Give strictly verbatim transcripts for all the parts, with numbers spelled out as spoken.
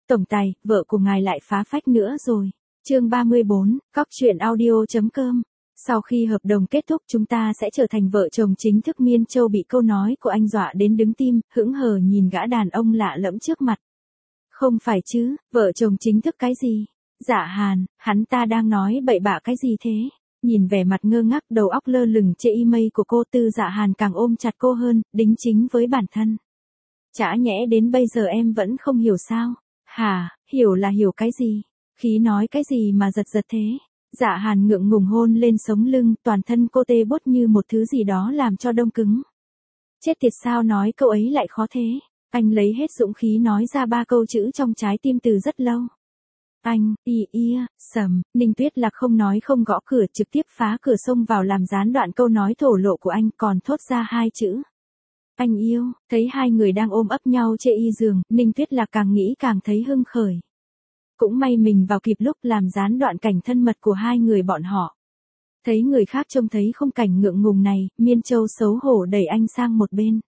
Tổng tài, vợ của ngài lại phá phách nữa rồi. Chương ba mươi bốn, cóc truyện audio.com. Sau khi hợp đồng kết thúc chúng ta sẽ trở thành vợ chồng chính thức. Miên Châu bị câu nói của anh dọa đến đứng tim, hững hờ nhìn gã đàn ông lạ lẫm trước mặt. Không phải chứ, vợ chồng chính thức cái gì? Dạ Hàn, hắn ta đang nói bậy bạ cái gì thế? Nhìn vẻ mặt ngơ ngác đầu óc lơ lửng chê y mây của cô, Tư Dạ Hàn càng ôm chặt cô hơn, đính chính với bản thân. Chả nhẽ đến bây giờ em vẫn không hiểu sao? Hả, hiểu là hiểu cái gì? Khí nói cái gì mà giật giật thế? Dạ Hàn ngượng ngùng hôn lên sống lưng, toàn thân cô tê bốt như một thứ gì đó làm cho đông cứng. Chết tiệt, sao nói câu ấy lại khó thế? Anh lấy hết dũng khí nói ra ba câu chữ trong trái tim từ rất lâu. Anh, y ia, sầm, Ninh Tuyết Lạc không nói không gõ cửa, trực tiếp phá cửa xông vào làm gián đoạn câu nói thổ lộ của anh, còn thốt ra hai chữ. Anh yêu. Thấy hai người đang ôm ấp nhau chê y giường, Ninh Tuyết Lạc càng nghĩ càng thấy hưng khởi. Cũng may mình vào kịp lúc làm gián đoạn cảnh thân mật của hai người bọn họ. Thấy người khác trông thấy không cảnh ngượng ngùng này, Miên Châu xấu hổ đẩy anh sang một bên.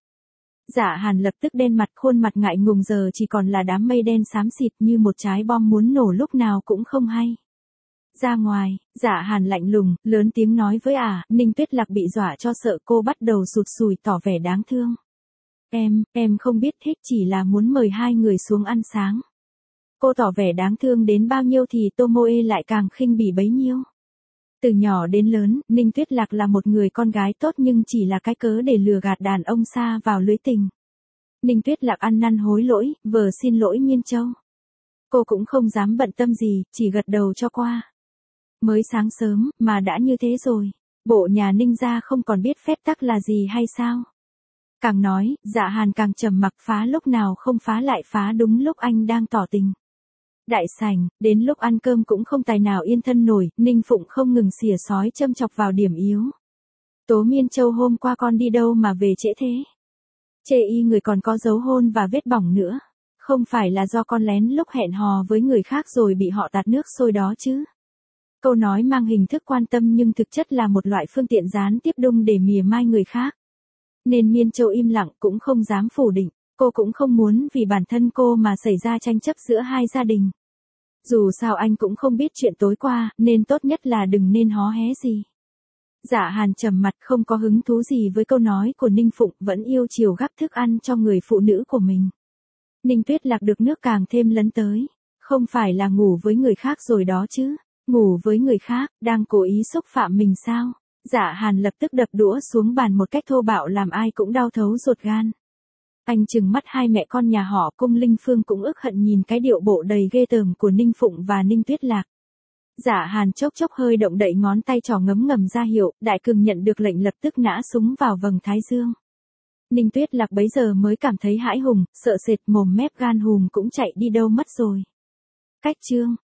Dạ Hàn lập tức đen mặt, khuôn mặt ngại ngùng giờ chỉ còn là đám mây đen xám xịt như một trái bom muốn nổ lúc nào cũng không hay. Ra ngoài, Dạ Hàn lạnh lùng, lớn tiếng nói với ả, à, Ninh Tuyết Lạc bị dọa cho sợ, cô bắt đầu sụt sùi tỏ vẻ đáng thương. Em, em không biết thích, chỉ là muốn mời hai người xuống ăn sáng. Cô tỏ vẻ đáng thương đến bao nhiêu thì Tomoe lại càng khinh bỉ bấy nhiêu. Từ nhỏ đến lớn, Ninh Tuyết Lạc là một người con gái tốt nhưng chỉ là cái cớ để lừa gạt đàn ông xa vào lưới tình. Ninh Tuyết Lạc ăn năn hối lỗi, vờ xin lỗi Miên Châu. Cô cũng không dám bận tâm gì, chỉ gật đầu cho qua. Mới sáng sớm, mà đã như thế rồi. Bộ nhà Ninh gia không còn biết phép tắc là gì hay sao? Càng nói, Dạ Hàn càng trầm mặc, phá lúc nào không phá lại phá đúng lúc anh đang tỏ tình. Đại sảnh, đến lúc ăn cơm cũng không tài nào yên thân nổi, Ninh Phụng không ngừng xỉa sói châm chọc vào điểm yếu. Tố Miên Châu, hôm qua con đi đâu mà về trễ thế? Chê y người còn có dấu hôn và vết bỏng nữa. Không phải là do con lén lúc hẹn hò với người khác rồi bị họ tạt nước sôi đó chứ? Câu nói mang hình thức quan tâm nhưng thực chất là một loại phương tiện gián tiếp đung để mỉa mai người khác. Nên Miên Châu im lặng, cũng không dám phủ định. Cô cũng không muốn vì bản thân cô mà xảy ra tranh chấp giữa hai gia đình. Dù sao anh cũng không biết chuyện tối qua, nên tốt nhất là đừng nên hó hé gì. Dạ Hàn trầm mặt, không có hứng thú gì với câu nói của Ninh Phụng, vẫn yêu chiều gắp thức ăn cho người phụ nữ của mình. Ninh Tuyết Lạc được nước càng thêm lấn tới. Không phải là ngủ với người khác rồi đó chứ? Ngủ với người khác, đang cố ý xúc phạm mình sao? Dạ Hàn lập tức đập đũa xuống bàn một cách thô bạo làm ai cũng đau thấu ruột gan. Anh trừng mắt hai mẹ con nhà họ Cung. Linh Phương cũng ức hận nhìn cái điệu bộ đầy ghê tởm của Ninh Phụng và Ninh Tuyết Lạc. Dạ Hàn chốc chốc hơi động đậy ngón tay trỏ ngấm ngầm ra hiệu, Đại Cường nhận được lệnh lập tức nã súng vào vầng thái dương. Ninh Tuyết Lạc bấy giờ mới cảm thấy hãi hùng, sợ sệt, mồm mép gan hùm cũng chạy đi đâu mất rồi. Cách chương,